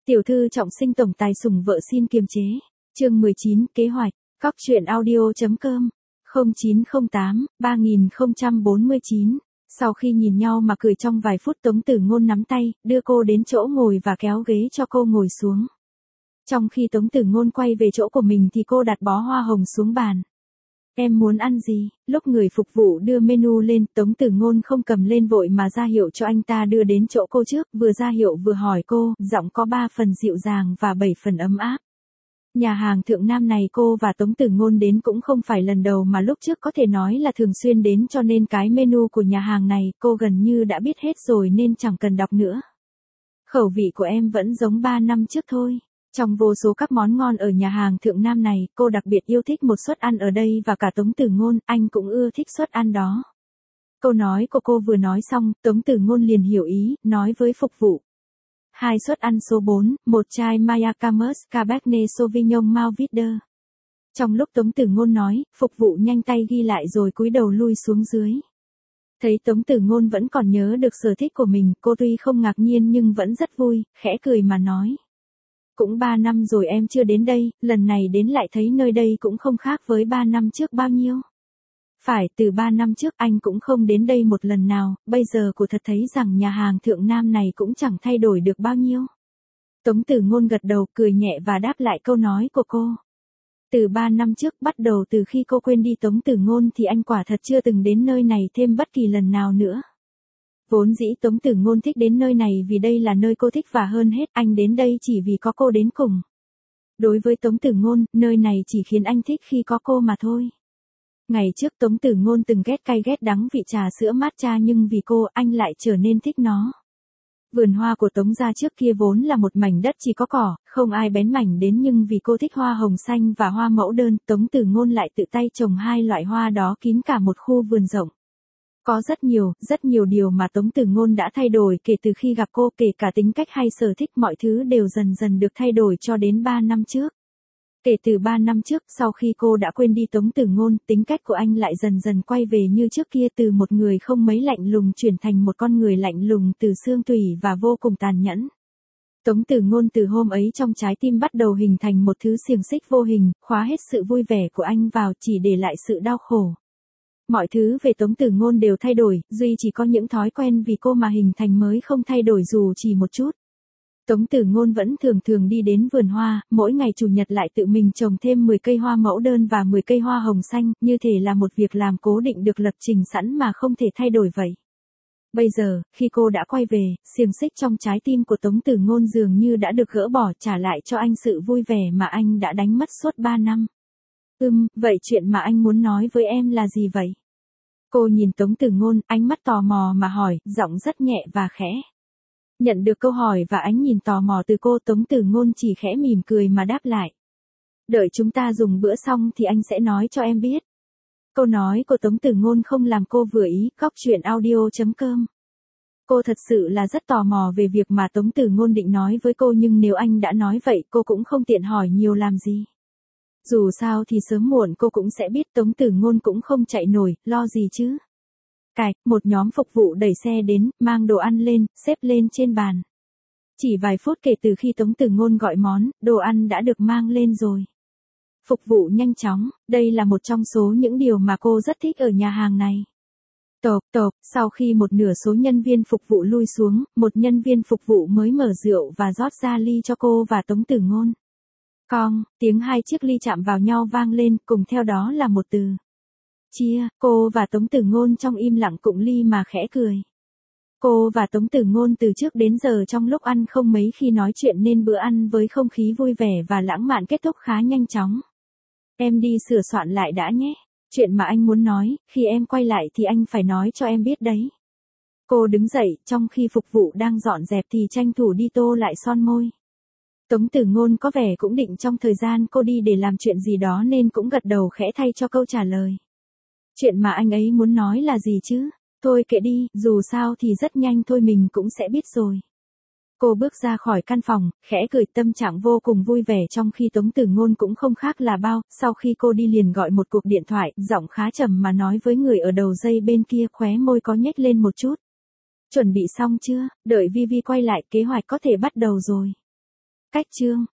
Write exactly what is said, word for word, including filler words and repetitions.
Tiểu thư trọng sinh tổng tài sủng vợ xin kiềm chế. Chương mười chín, kế hoạch. Cóc truyện audio.com không chín không tám ba không bốn chín. Sau khi nhìn nhau mà cười trong vài phút, Tống Tử Ngôn nắm tay, đưa cô đến chỗ ngồi và kéo ghế cho cô ngồi xuống. Trong khi Tống Tử Ngôn quay về chỗ của mình thì cô đặt bó hoa hồng xuống bàn. Em muốn ăn gì? Lúc người phục vụ đưa menu lên, Tống Tử Ngôn không cầm lên vội mà ra hiệu cho anh ta đưa đến chỗ cô trước, vừa ra hiệu vừa hỏi cô, giọng có ba phần dịu dàng và bảy phần ấm áp. Nhà hàng Thượng Nam này cô và Tống Tử Ngôn đến cũng không phải lần đầu mà lúc trước có thể nói là thường xuyên đến, cho nên cái menu của nhà hàng này cô gần như đã biết hết rồi nên chẳng cần đọc nữa. Khẩu vị của em vẫn giống ba năm trước thôi. Trong vô số các món ngon ở nhà hàng Thượng Nam này, cô đặc biệt yêu thích một suất ăn ở đây và cả Tống Tử Ngôn, anh cũng ưa thích suất ăn đó. Câu nói của cô vừa nói xong, Tống Tử Ngôn liền hiểu ý, nói với phục vụ. Hai suất ăn số bốn, một chai Mayacamus Cabernet Sauvignon Malvider. Trong lúc Tống Tử Ngôn nói, phục vụ nhanh tay ghi lại rồi cúi đầu lui xuống dưới. Thấy Tống Tử Ngôn vẫn còn nhớ được sở thích của mình, cô tuy không ngạc nhiên nhưng vẫn rất vui, khẽ cười mà nói. Cũng ba năm rồi em chưa đến đây, lần này đến lại thấy nơi đây cũng không khác với ba năm trước bao nhiêu. Phải, từ ba năm trước anh cũng không đến đây một lần nào, bây giờ cô thật thấy rằng nhà hàng Thượng Nam này cũng chẳng thay đổi được bao nhiêu. Tống Tử Ngôn gật đầu, cười nhẹ và đáp lại câu nói của cô. Từ ba năm trước, bắt đầu từ khi cô quên đi Tống Tử Ngôn thì anh quả thật chưa từng đến nơi này thêm bất kỳ lần nào nữa. Vốn dĩ Tống Tử Ngôn thích đến nơi này vì đây là nơi cô thích và hơn hết anh đến đây chỉ vì có cô đến cùng. Đối với Tống Tử Ngôn, nơi này chỉ khiến anh thích khi có cô mà thôi. Ngày trước Tống Tử Ngôn từng ghét cay ghét đắng vị trà sữa matcha nhưng vì cô anh lại trở nên thích nó. Vườn hoa của Tống gia trước kia vốn là một mảnh đất chỉ có cỏ, không ai bén mảnh đến nhưng vì cô thích hoa hồng xanh và hoa mẫu đơn, Tống Tử Ngôn lại tự tay trồng hai loại hoa đó kín cả một khu vườn rộng. Có rất nhiều, rất nhiều điều mà Tống Tử Ngôn đã thay đổi kể từ khi gặp cô, kể cả tính cách hay sở thích, mọi thứ đều dần dần được thay đổi cho đến ba năm trước. Kể từ ba năm trước, sau khi cô đã quên đi Tống Tử Ngôn, tính cách của anh lại dần dần quay về như trước kia, từ một người không mấy lạnh lùng chuyển thành một con người lạnh lùng từ xương tủy và vô cùng tàn nhẫn. Tống Tử Ngôn từ hôm ấy trong trái tim bắt đầu hình thành một thứ xiềng xích vô hình, khóa hết sự vui vẻ của anh vào, chỉ để lại sự đau khổ. Mọi thứ về Tống Tử Ngôn đều thay đổi, duy chỉ có những thói quen vì cô mà hình thành mới không thay đổi dù chỉ một chút. Tống Tử Ngôn vẫn thường thường đi đến vườn hoa, mỗi ngày chủ nhật lại tự mình trồng thêm mười cây hoa mẫu đơn và mười cây hoa hồng xanh, như thể là một việc làm cố định được lập trình sẵn mà không thể thay đổi vậy. Bây giờ, khi cô đã quay về, xiềng xích trong trái tim của Tống Tử Ngôn dường như đã được gỡ bỏ, trả lại cho anh sự vui vẻ mà anh đã đánh mất suốt ba năm. Ừm, vậy chuyện mà anh muốn nói với em là gì vậy? Cô nhìn Tống Tử Ngôn, ánh mắt tò mò mà hỏi, giọng rất nhẹ và khẽ. Nhận được câu hỏi và ánh nhìn tò mò từ cô, Tống Tử Ngôn chỉ khẽ mỉm cười mà đáp lại. Đợi chúng ta dùng bữa xong thì anh sẽ nói cho em biết. Câu nói của Tống Tử Ngôn không làm cô vừa ý, cóc truyện audio.com. Cô thật sự là rất tò mò về việc mà Tống Tử Ngôn định nói với cô, nhưng nếu anh đã nói vậy cô cũng không tiện hỏi nhiều làm gì. Dù sao thì sớm muộn cô cũng sẽ biết Tống Tử Ngôn cũng không chạy nổi, lo gì chứ. Cạch, một nhóm phục vụ đẩy xe đến, mang đồ ăn lên, xếp lên trên bàn. Chỉ vài phút kể từ khi Tống Tử Ngôn gọi món, đồ ăn đã được mang lên rồi. Phục vụ nhanh chóng, đây là một trong số những điều mà cô rất thích ở nhà hàng này. Tộp tộp, sau khi một nửa số nhân viên phục vụ lui xuống, một nhân viên phục vụ mới mở rượu và rót ra ly cho cô và Tống Tử Ngôn. Cong, tiếng hai chiếc ly chạm vào nhau vang lên, cùng theo đó là một từ. Chia, cô và Tống Tử Ngôn trong im lặng cụng ly mà khẽ cười. Cô và Tống Tử Ngôn từ trước đến giờ trong lúc ăn không mấy khi nói chuyện nên bữa ăn với không khí vui vẻ và lãng mạn kết thúc khá nhanh chóng. Em đi sửa soạn lại đã nhé. Chuyện mà anh muốn nói, khi em quay lại thì anh phải nói cho em biết đấy. Cô đứng dậy, trong khi phục vụ đang dọn dẹp thì tranh thủ đi tô lại son môi. Tống Tử Ngôn có vẻ cũng định trong thời gian cô đi để làm chuyện gì đó nên cũng gật đầu khẽ thay cho câu trả lời. Chuyện mà anh ấy muốn nói là gì chứ? Thôi kệ đi, dù sao thì rất nhanh thôi mình cũng sẽ biết rồi. Cô bước ra khỏi căn phòng, khẽ cười, tâm trạng vô cùng vui vẻ, trong khi Tống Tử Ngôn cũng không khác là bao. Sau khi cô đi liền gọi một cuộc điện thoại, giọng khá trầm mà nói với người ở đầu dây bên kia, khóe môi có nhếch lên một chút. Chuẩn bị xong chưa? Đợi Vi Vi quay lại, kế hoạch có thể bắt đầu rồi. Cách chương